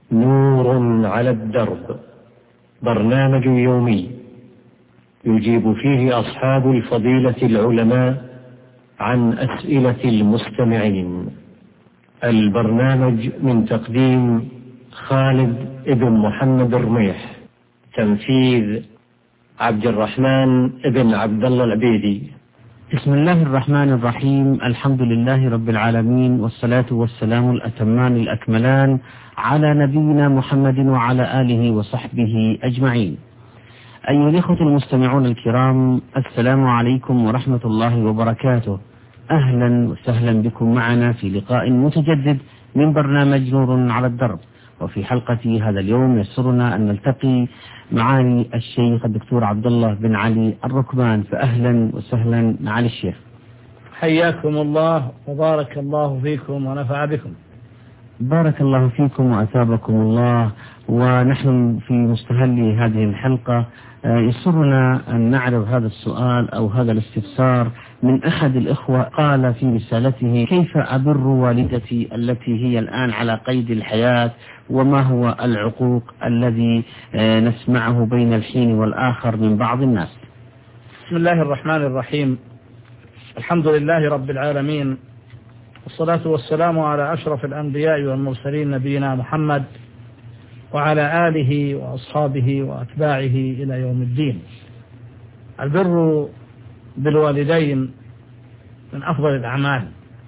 نور على الدرب، برنامج يومي يجيب فيه أصحاب الفضيلة العلماء عن أسئلة المستمعين. البرنامج من تقديم خالد بن محمد الرميح، تنفيذ عبد الرحمن بن عبد الله العبيدي. بسم الله الرحمن الرحيم. الحمد لله رب العالمين، والصلاة والسلام الأتمان الأكملان على نبينا محمد وعلى آله وصحبه أجمعين. أيها الإخوة المستمعون الكرام، السلام عليكم ورحمة الله وبركاته. أهلا وسهلا بكم معنا في لقاء متجدد من برنامج نور على الدرب. وفي حلقة هذا اليوم يسرنا أن نلتقي معالي الشيخ الدكتور عبد الله بن علي الركبان، فأهلا وسهلا معالي الشيخ. حياكم الله وبارك الله فيكم ونفع بكم. بارك الله فيكم وأثابكم الله. ونحن في مستهل هذه الحلقة يسرنا أن نعرض هذا السؤال أو هذا الاستفسار من أحد الإخوة. قال في رسالته: كيف أبر والدتي التي هي الآن على قيد الحياة، وما هو العقوق الذي نسمعه بين الحين والآخر من بعض الناس؟ بسم الله الرحمن الرحيم. الحمد لله رب العالمين، والصلاة والسلام على أشرف الأنبياء والمرسلين نبينا محمد وعلى آله وأصحابه وأتباعه إلى يوم الدين. البر بالوالدين من أفضل الأعمال،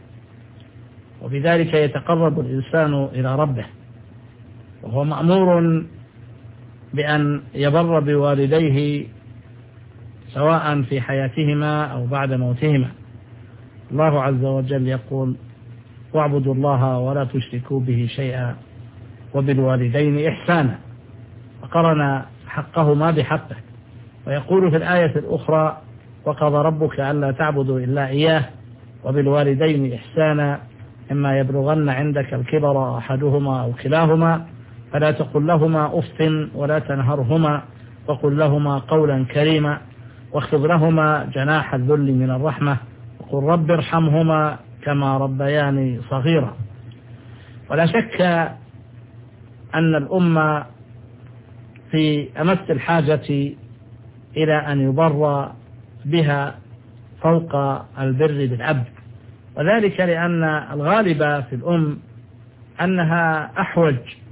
وبذلك يتقرب الإنسان إلى ربه، وهو مأمور بأن يبر بوالديه سواء في حياتهما أو بعد موتهما. الله عز وجل يقول: واعبدوا الله ولا تشركوا به شيئا وبالوالدين إحسانا، وقرن حقهما بحقه. ويقول في الآية الأخرى: وقضى ربك ألا تعبدوا إلا إياه وبالوالدين إحسانا إما يبلغن عندك الكبر أحدهما أو كلاهما فلا تقل لهما أف ولا تنهرهما وقل لهما قولا كريما واخفض لهما جناح الذل من الرحمة وقل رب ارحمهما كما ربياني صغيرا. ولا شك أن الأمة في أمس الحاجة إلى أن يبر بها فوق البر بالأب، وذلك لأن الغالب في الأم أنها أحوج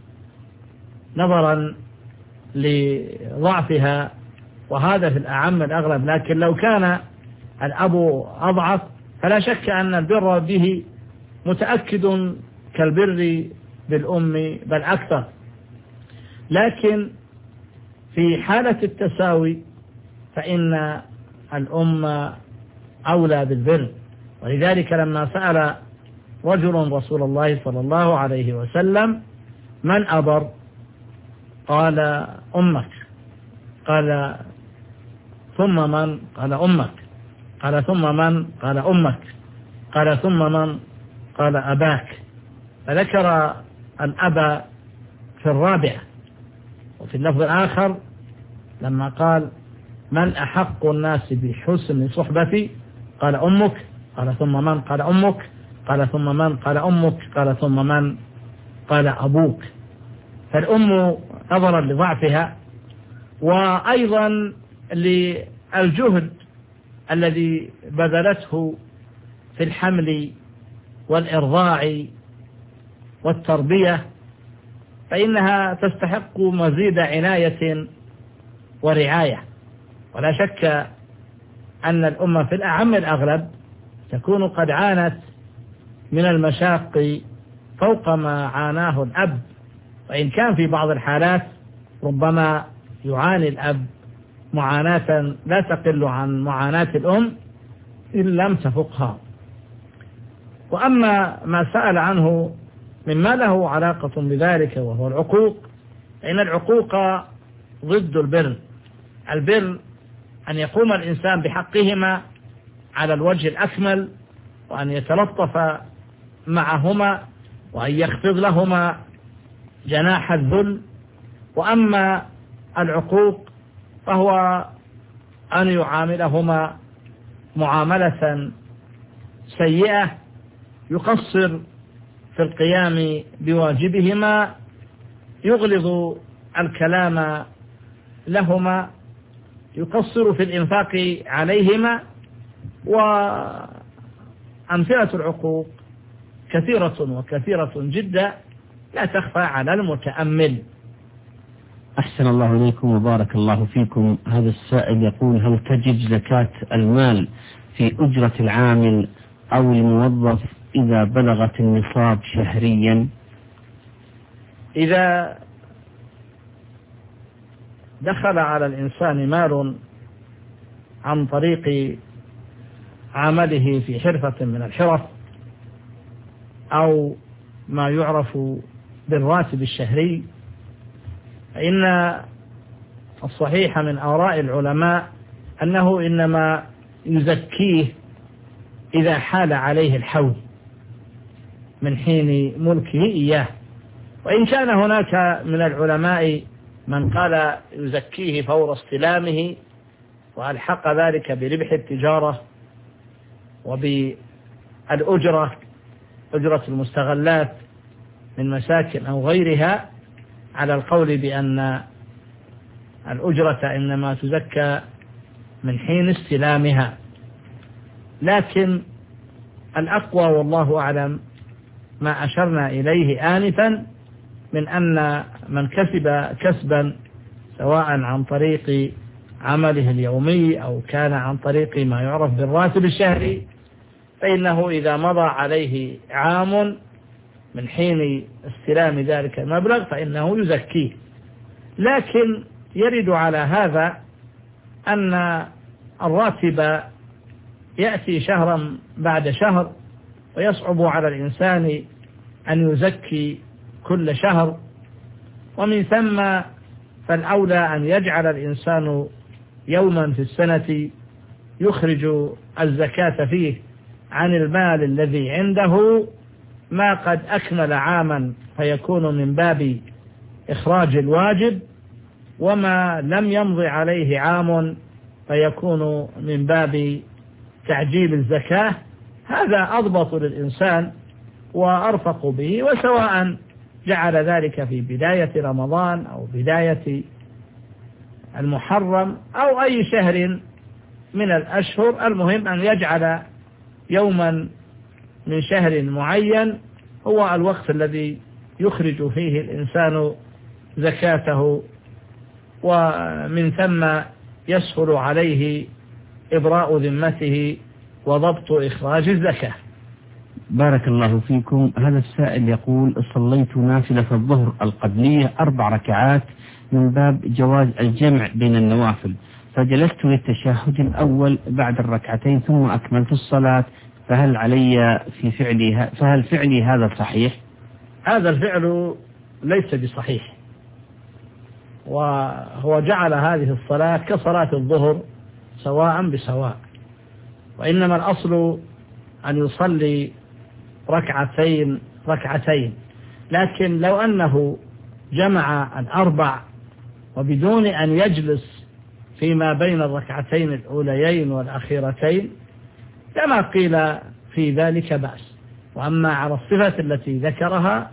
نظرا لضعفها، وهذا في الأعم الأغلب. لكن لو كان الأب أضعف فلا شك أن البر به متأكد كالبر بالأم بل أكثر. لكن في حالة التساوي فإن الأم أولى بالبر، ولذلك لما سأل رجل رسول الله صلى الله عليه وسلم: من أبر؟ قال: أمك. قال: ثم من؟ قال: أمك. قال: ثم من؟ قال: أمك. قال: ثم من؟ قال: أباك. فذكر الأب في الرابعة. وفي اللفظ الآخر لما قال: من أحق الناس بحسن صحبتي؟ قال: أمك. قال: ثم من؟ قال: أمك. قال: ثم من؟ قال: أمك. قال: ثم من؟ قال: أبوك. فالأم نظرا لضعفها وأيضا للجهد الذي بذلته في الحمل والإرضاع والتربية فإنها تستحق مزيد عناية ورعاية. ولا شك أن الأمة في الأعم الأغلب تكون قد عانت من المشاق فوق ما عاناه الأب، وإن كان في بعض الحالات ربما يعاني الأب معاناة لا تقل عن معاناة الأم إن لم تفقها. وأما ما سأل عنه مما له علاقة بذلك وهو العقوق، فإن العقوق ضد البر. البر أن يقوم الإنسان بحقهما على الوجه الأكمل، وأن يتلطف معهما، وأن يخفض لهما جناح الذل. وأما العقوق فهو أن يعاملهما معاملة سيئة يقصر في القيام بواجبهما يغلظ الكلام لهما، يقصر في الإنفاق عليهما. وأمثلة العقوق كثيرة جدا لا تخفى على المتأمل. أحسن الله إليكم وبارك الله فيكم. هذا السائل يقول: هل تجب زكاة المال في أجرة العامل أو الموظف إذا بلغت النصاب شهريا؟ إذا دخل على الإنسان مال عن طريق عمله في حرفة من الحرف أو ما يعرف بالراتب الشهري، فإن الصحيح من آراء العلماء أنه إنما يزكيه إذا حال عليه الحول من حين ملكه إياه. وإن كان هناك من العلماء من قال يزكيه فور استلامه وألحق ذلك بربح التجارة وبالأجرة، أجرة المستغلات من مساكن أو غيرها، على القول بأن الأجرة إنما تزكى من حين استلامها. لكن الأقوى والله أعلم ما أشرنا إليه آنفا من أن من كسب كسبا سواء عن طريق عمله اليومي أو كان عن طريق ما يعرف بالراتب الشهري، فإنه إذا مضى عليه عام من حين استلام ذلك المبلغ فإنه يزكيه. لكن يرد على هذا أن الراتب يأتي شهرا بعد شهر، ويصعب على الإنسان أن يزكي كل شهر، ومن ثم فالأولى أن يجعل الإنسان يوما في السنة يخرج الزكاة فيه عن المال الذي عنده ما قد أكمل عاما، فيكون من باب إخراج الواجب، وما لم يمض عليه عام فيكون من باب تعجيل الزكاة. هذا أضبط للإنسان وأرفق به، وسواء جعل ذلك في بداية رمضان أو بداية المحرم أو أي شهر من الأشهر، المهم أن يجعل يوما من شهر معين هو الوقت الذي يخرج فيه الإنسان زكاته، ومن ثم يسهل عليه إبراء ذمته وضبط إخراج الزكاة. بارك الله فيكم. هذا السائل يقول: صليت نافلة الظهر القبلية 4 ركعات من باب جواز الجمع بين النوافل، فجلست للتشهد الأول بعد الركعتين ثم أكملت الصلاة، فهل فعلي هذا صحيح؟ هذا الفعل ليس بصحيح، وهو جعل هذه الصلاة كصلاة الظهر سواء بسواء، وإنما الأصل أن يصلي ركعتين، لكن لو أنه جمع 4 وبدون أن يجلس فيما بين الركعتين الأوليين والأخيرتين لما قيل في ذلك بأس. وأما على الصفة التي ذكرها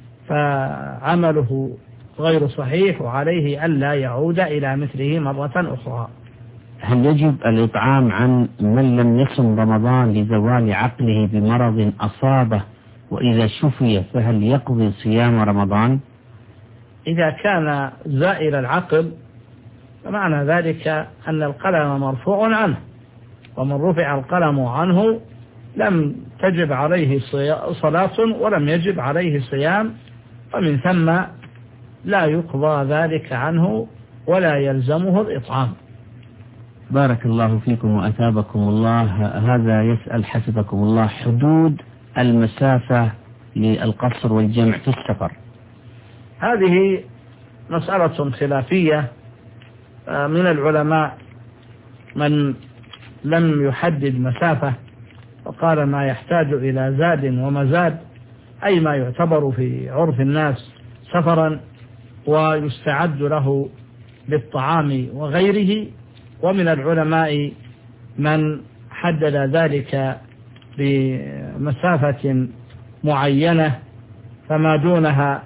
فعمله غير صحيح، وعليه ألا يعود إلى مثله مرة أخرى. هل يجب الإطعام عن من لم يصم رمضان لزوال عقله بمرض أصابه، وإذا شفي فهل يقضي صيام رمضان؟ إذا كان زائل العقل فمعنى ذلك أن القلم مرفوع عنه، ومن رفع القلم عنه لم تجب عليه صلاة ولم يجب عليه صيام، ومن ثم لا يقضى ذلك عنه ولا يلزمه الإطعام. بارك الله فيكم وأثابكم الله. هذا يسأل حفظكم الله: حدود المسافة للقصر والجمع في السفر. هذه مسألة خلافية، من العلماء من لم يحدد مسافة وقال ما يحتاج إلى زاد ومزاد، أي ما يعتبر في عرف الناس سفرا ويستعد له بالطعام وغيره، ومن العلماء من حدد ذلك بمسافة معينة فما دونها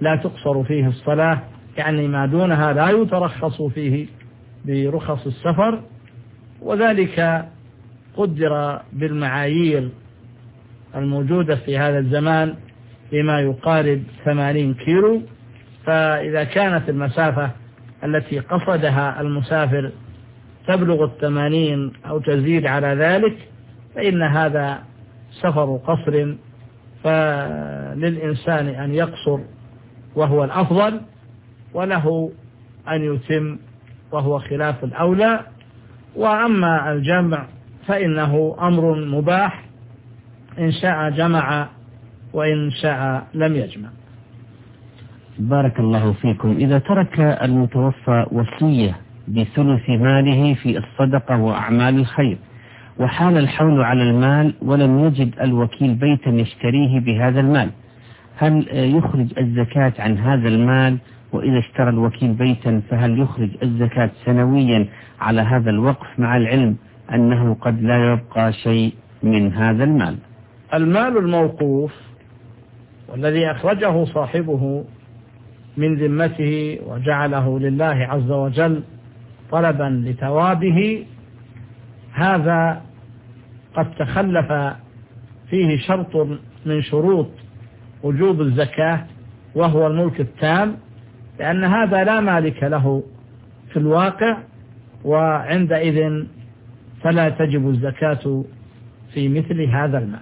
لا تقصر فيه الصلاة، يعني ما دونها لا يترخص فيه برخص السفر، وذلك قدر بالمعايير الموجودة في هذا الزمان بما يقارب 80 كيلو. فإذا كانت المسافة التي قصدها المسافر تبلغ 80 أو تزيد على ذلك فإن هذا سفر قصر، فللإنسان أن يقصر وهو الأفضل، وله أن يتم وهو خلاف الأولى. وأما الجمع فإنه أمر مباح، إن شاء جمع وإن شاء لم يجمع. بارك الله فيكم. إذا ترك المتوفى وصية بثلث ماله في الصدقة وأعمال الخير، وحال الحول على المال ولم يجد الوكيل بيتا يشتريه بهذا المال، هل يخرج الزكاة عن هذا المال؟ وإذا اشترى الوكيل بيتا فهل يخرج الزكاة سنويا على هذا الوقف، مع العلم أنه قد لا يبقى شيء من هذا المال؟ المال الموقوف والذي أخرجه صاحبه من ذمته وجعله لله عز وجل طلبا لثوابه، هذا قد تخلف فيه شرط من شروط وجوب الزكاة، وهو الملك التام، لأن هذا لا مالك له في الواقع، وعندئذ فلا تجب الزكاة في مثل هذا المال.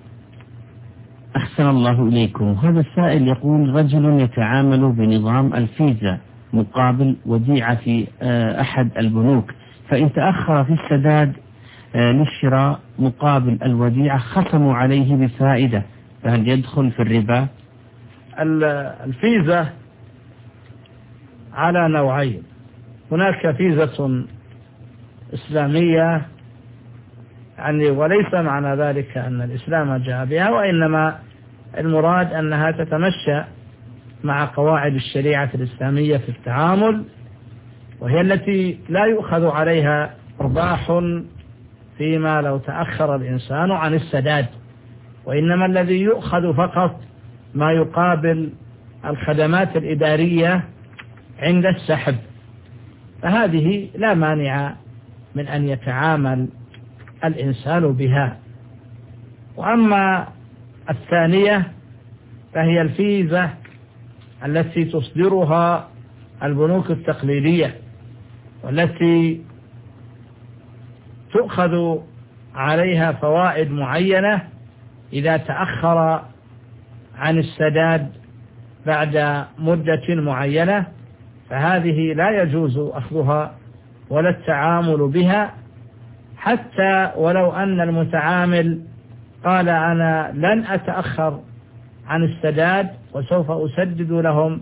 أحسن الله إليكم. هذا السائل يقول: رجل يتعامل بنظام الفيزا مقابل وديعة في أحد البنوك، فإن تأخر في السداد للشراء مقابل الوديعة خصموا عليه بفائدة، فهل يدخل في الربا؟ الفيزا على نوعين: هناك فيزة إسلامية، يعني وليس معنى ذلك أن الإسلام جاء بها، وإنما المراد أنها تتمشى مع قواعد الشريعة الإسلامية في التعامل، وهي التي لا يؤخذ عليها أرباح فيما لو تأخر الإنسان عن السداد، وإنما الذي يؤخذ فقط ما يقابل الخدمات الإدارية عند السحب، فهذه لا مانع من أن يتعامل الإنسان بها. وأما الثانية فهي الفيزة التي تصدرها البنوك التقليدية، والتي تؤخذ عليها فوائد معينة إذا تأخر عن السداد بعد مدة معينة، فهذه لا يجوز أخذها ولا التعامل بها، حتى ولو أن المتعامل قال: أنا لن أتأخر عن السداد وسوف أسدد لهم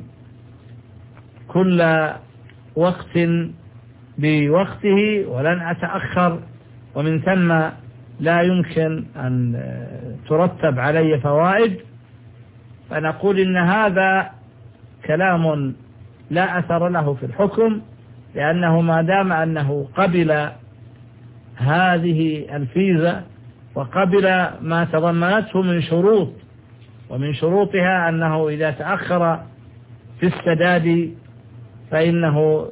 كل وقت بوقته ولن أتأخر، ومن ثم لا يمكن أن ترتب علي فوائد، فنقول إن هذا كلام لا أثر له في الحكم، لأنه ما دام أنه قبل هذه الفيزا وقبل ما تضمنته من شروط، ومن شروطها أنه إذا تأخر في السداد فإنه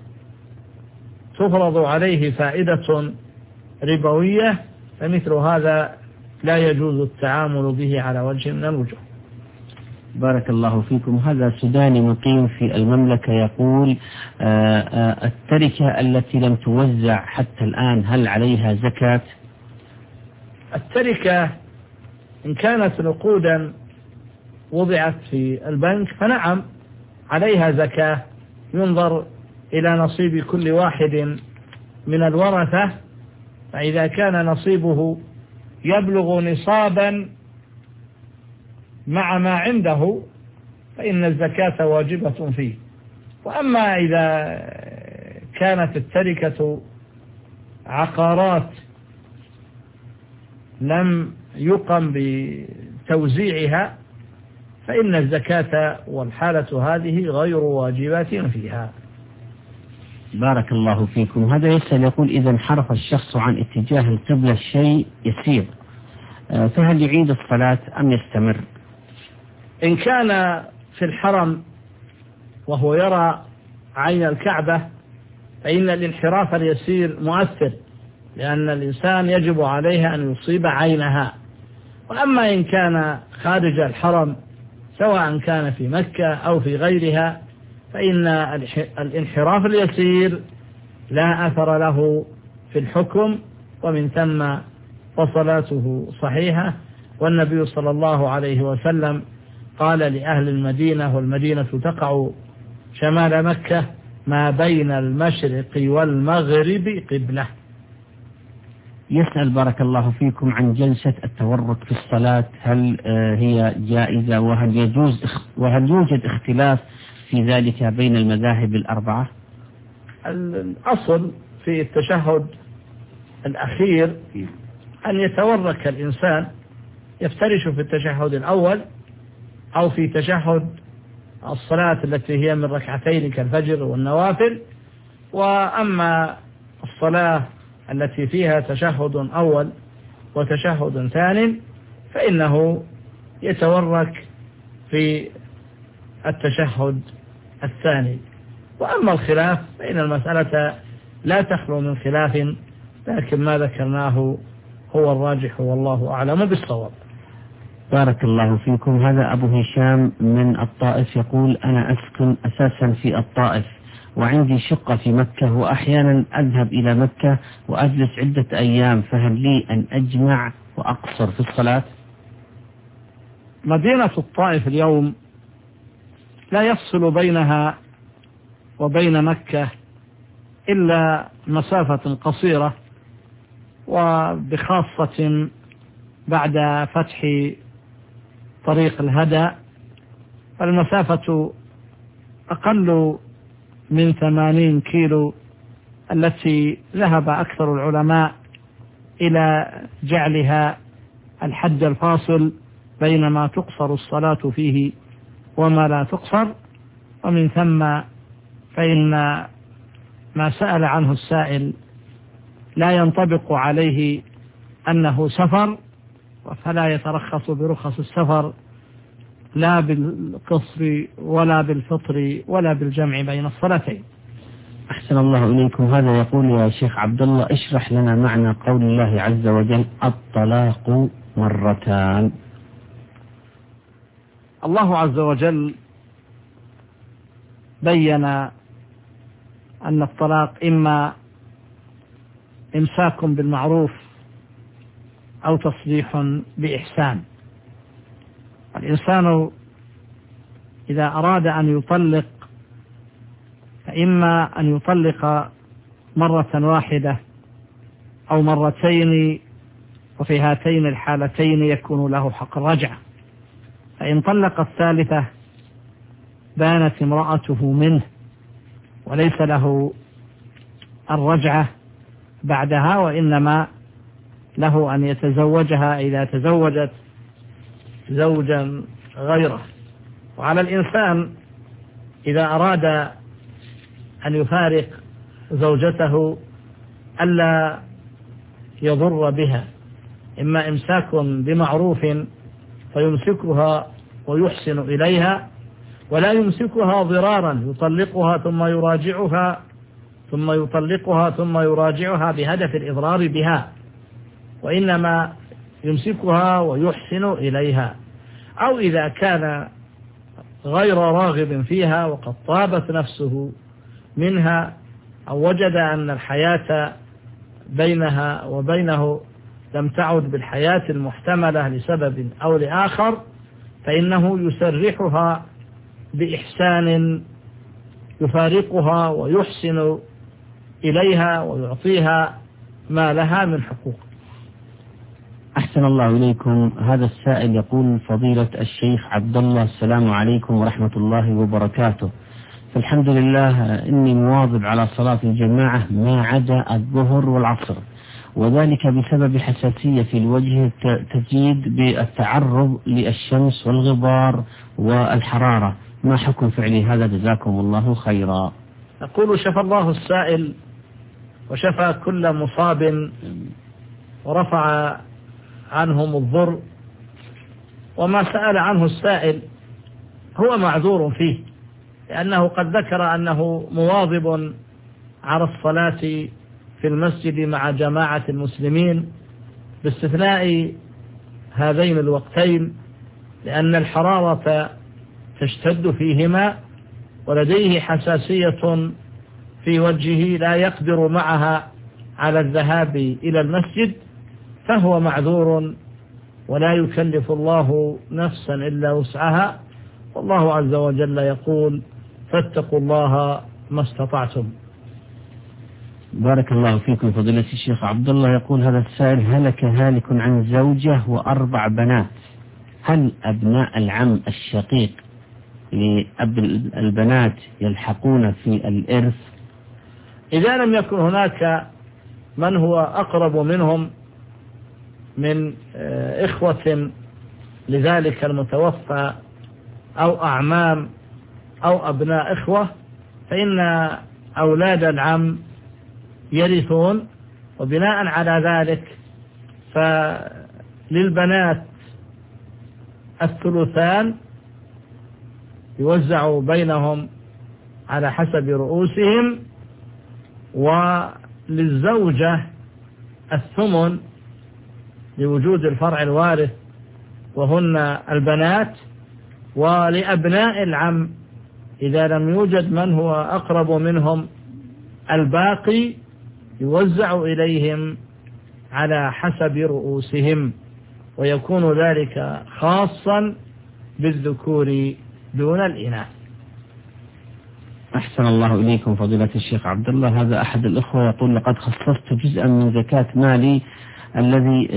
تفرض عليه فائدة ربوية، فمثل هذا لا يجوز التعامل به على وجه من الوجوه. بارك الله فيكم. هذا سوداني مقيم في المملكة يقول: التركة التي لم توزع حتى الآن هل عليها زكاة؟ التركة إن كانت نقودا وضعت في البنك فنعم عليها زكاة، ينظر إلى نصيب كل واحد من الورثة، فإذا كان نصيبه يبلغ نصابا مع ما عنده فإن الزكاة واجبة فيه. وأما إذا كانت التركة عقارات لم يقم بتوزيعها فإن الزكاة والحالة هذه غير واجبة فيها. بارك الله فيكم. هذا يسأل يقول: إذا انحرف الشخص عن اتجاه القبلة شيء يسير، فهل يعيد الصلاة أم يستمر؟ إن كان في الحرم وهو يرى عين الكعبة فإن الانحراف اليسير مؤثر، لأن الإنسان يجب عليه أن يصيب عينها. وأما إن كان خارج الحرم سواء كان في مكة أو في غيرها فإن الانحراف اليسير لا أثر له في الحكم، ومن ثم فصلاته صحيحة. والنبي صلى الله عليه وسلم قال لأهل المدينة، والمدينة تقع شمال مكة، ما بين المشرق والمغرب قبلة. يسأل بارك الله فيكم عن جلسة التورك في الصلاة، هل هي جائزة، وهل يوجد اختلاف في ذلك بين المذاهب الأربعة؟ الأصل في التشهد الأخير أن يتورك الإنسان، يفترش في التشهد الأول أو في تشهد الصلاة التي هي من ركعتين كالفجر والنوافل. وأما الصلاة التي فيها تشهد أول وتشهد ثاني فإنه يتورك في التشهد الثاني. وأما الخلاف فإن المسألة لا تخلو من خلاف، لكن ما ذكرناه هو الراجح والله أعلم بالصواب. بارك الله فيكم. هذا أبو هشام من الطائف يقول: أنا أسكن أساسا في الطائف وعندي شقة في مكة، وأحيانا أذهب إلى مكة وأجلس عدة أيام، فهل لي أن أجمع وأقصر في الصلاة؟ مدينة الطائف اليوم لا يفصل بينها وبين مكة إلا مسافة قصيرة، وبخاصة بعد فتح طريق الهدى فالمسافة أقل من 80 كيلو، التي ذهب أكثر العلماء إلى جعلها الحد الفاصل بين ما تقصر الصلاة فيه وما لا تقصر. ومن ثم فإن ما سأل عنه السائل لا ينطبق عليه أنه سفر، فلا يترخص برخص السفر لا بالقصر ولا بالفطر ولا بالجمع بين الصلاتين. أحسن الله إليكم. هذا يقول: يا شيخ عبد الله، اشرح لنا معنى قول الله عز وجل: الطلاق مرتان. الله عز وجل بين أن الطلاق إما إمساك بالمعروف أو تصريح بإحسان. الإنسان إذا أراد أن يطلق فإما أن يطلق مرة واحدة أو مرتين، وفي هاتين الحالتين يكون له حق الرجعة. فإن طلق الثالثة بانت امرأته منه وليس له الرجعة بعدها، وإنما له أن يتزوجها إذا تزوجت زوجا غيره. وعلى الإنسان إذا أراد أن يفارق زوجته ألا يضر بها، إما إمساك بمعروف فيمسكها ويحسن إليها، ولا يمسكها ضرارا يطلقها ثم يراجعها ثم يطلقها ثم يراجعها بهدف الإضرار بها، وإنما يمسكها ويحسن إليها. أو إذا كان غير راغب فيها وقد طابت نفسه منها، أو وجد أن الحياة بينها وبينه لم تعد بالحياة المحتملة لسبب أو لآخر، فإنه يسرحها بإحسان يفارقها ويحسن إليها ويعطيها ما لها من حقوق. أحسن الله إليكم. هذا السائل يقول: فضيلة الشيخ عبد الله، السلام عليكم ورحمة الله وبركاته. فالحمد لله إني مواظب على صلاة الجماعة ما عدا الظهر والعصر، وذلك بسبب حساسية في الوجه تزيد بالتعرض للشمس والغبار والحرارة، ما حكم فعلي هذا؟ جزاكم الله خيرا. نقول: شفى الله السائل وشفى كل مصاب ورفع عنهم الضر. وما سأل عنه السائل هو معذور فيه، لأنه قد ذكر أنه مواظب على الصلاة في المسجد مع جماعة المسلمين باستثناء هذين الوقتين، لأن الحرارة تشتد فيهما ولديه حساسية في وجهه لا يقدر معها على الذهاب إلى المسجد، فهو معذور ولا يكلف الله نفسا إلا وسعها، والله عز وجل يقول: فاتقوا الله ما استطعتم. بارك الله فيكم فضيلة الشيخ عبد الله. يقول هذا السائل: هلك هالك عن زوجة و4 بنات، هل أبناء العم الشقيق لأب البنات يلحقون في الإرث؟ إذا لم يكن هناك من هو أقرب منهم من إخوة لذلك المتوفى أو أعمام أو أبناء إخوة، فإن أولاد العم يرثون، وبناء على ذلك فللبنات الثلثان يوزع بينهم على حسب رؤوسهم، وللزوجة الثمن لوجود الفرع الوارث وهن البنات، ولأبناء العم إذا لم يوجد من هو أقرب منهم الباقي يوزع إليهم على حسب رؤوسهم، ويكون ذلك خاصا بالذكور دون الإناث. أحسن الله إليكم فضيلة الشيخ عبد الله. هذا أحد الأخوة يقول: لقد خصصت جزءا من زكاة مالي الذي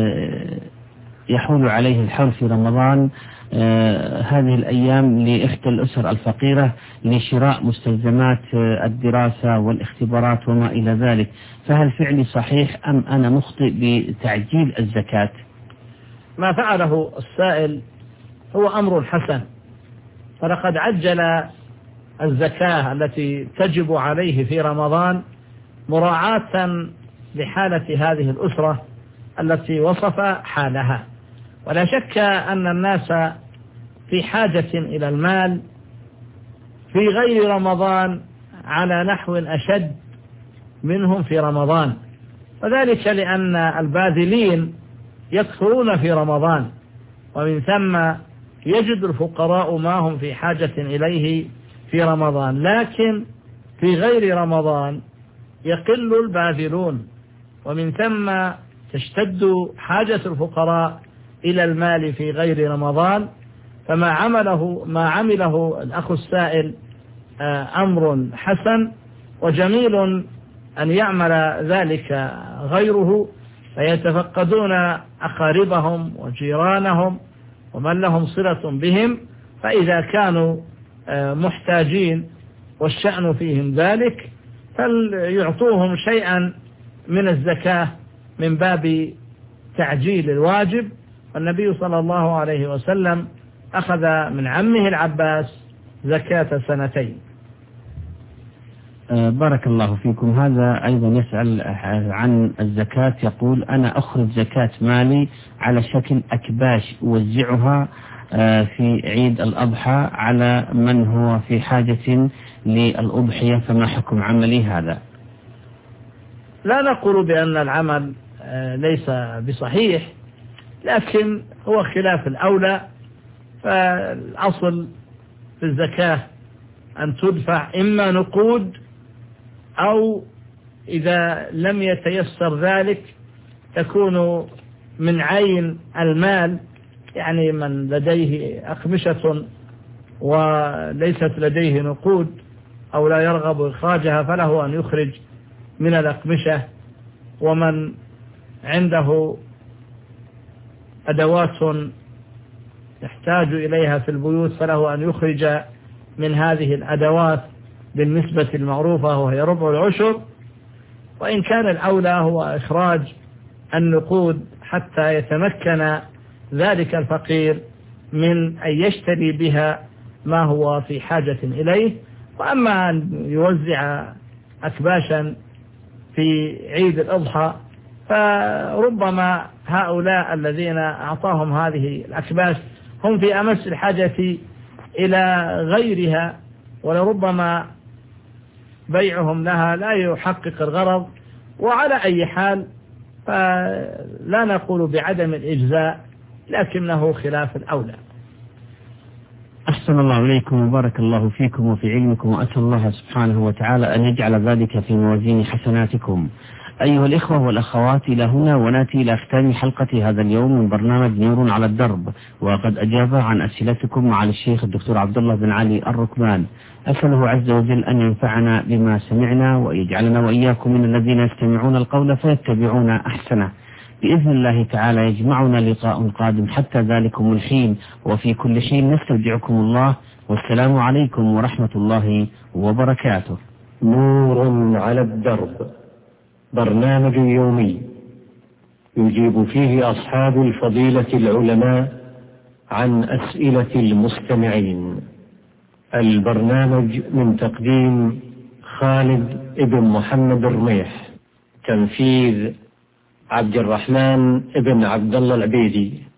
يحول عليه الحول في رمضان هذه الأيام لإحدى الأسر الفقيرة لشراء مستلزمات الدراسة والاختبارات وما إلى ذلك، فهل فعلي صحيح أم أنا مخطئ بتعجيل الزكاة؟ ما فعله السائل هو أمر حسن، فلقد عجل الزكاة التي تجب عليه في رمضان مراعاة لحالة هذه الأسرة التي وصف حالها. ولا شك أن الناس في حاجة إلى المال في غير رمضان على نحو أشد منهم في رمضان، وذلك لأن الباذلين يكثرون في رمضان، ومن ثم يجد الفقراء ما هم في حاجة إليه في رمضان، لكن في غير رمضان يقل الباذلون، ومن ثم تشتد حاجة الفقراء إلى المال في غير رمضان. فما عمله الأخ السائل أمر حسن وجميل أن يعمل ذلك غيره، فيتفقدون أقاربهم وجيرانهم ومن لهم صلة بهم، فإذا كانوا محتاجين والشأن فيهم ذلك فليعطوهم شيئا من الزكاة من باب تعجيل الواجب. والنبي صلى الله عليه وسلم أخذ من عمه العباس زكاة 2. بارك الله فيكم. هذا أيضا يسأل عن الزكاة، يقول: أنا أخرج زكاة مالي على شكل أكباش أوزعها في عيد الأضحى على من هو في حاجة للأضحية، فما حكم عملي هذا؟ لا نقول بأن العمل ليس بصحيح، لكن هو خلاف الأولى، فالأصل في الزكاة أن تدفع إما نقود، أو إذا لم يتيسر ذلك تكون من عين المال، يعني من لديه أقمشة وليست لديه نقود أو لا يرغب إخراجها فله أن يخرج من الأقمشة، ومن عنده أدوات يحتاج إليها في البيوت فله أن يخرج من هذه الأدوات بالنسبة المعروفة وهي ربع العشر. وإن كان الأولى هو إخراج النقود حتى يتمكن ذلك الفقير من أن يشتري بها ما هو في حاجة إليه. وأما أن يوزع أكباشا في عيد الأضحى فربما هؤلاء الذين أعطاهم هذه الأكباش هم في أمس الحاجة إلى غيرها، ولربما بيعهم لها لا يحقق الغرض. وعلى أي حال فلا نقول بعدم الإجزاء، لكنه خلاف الأولى. أحسن الله إليكم وبارك الله فيكم وفي علمكم، وأسأل الله سبحانه وتعالى أن يجعل ذلك في موازين حسناتكم. أيها الإخوة والأخوات، إلى هنا ونأتي إلى ختام حلقة هذا اليوم من برنامج نور على الدرب، وقد أجاب عن أسئلتكم مع الشيخ الدكتور عبد الله بن علي الركبان. أسأله عز وجل أن ينفعنا بما سمعنا، ويجعلنا وإياكم من الذين يستمعون القول فيتبعون أحسنه. بإذن الله تعالى يجمعنا لقاء قادم، حتى ذلكم الحين وفي كل حين نستودعكم الله، والسلام عليكم ورحمة الله وبركاته. نور على الدرب، برنامج يومي يجيب فيه أصحاب الفضيلة العلماء عن أسئلة المستمعين. البرنامج من تقديم خالد ابن محمد الرميح، تنفيذ عبد الرحمن ابن عبد الله العبيدي.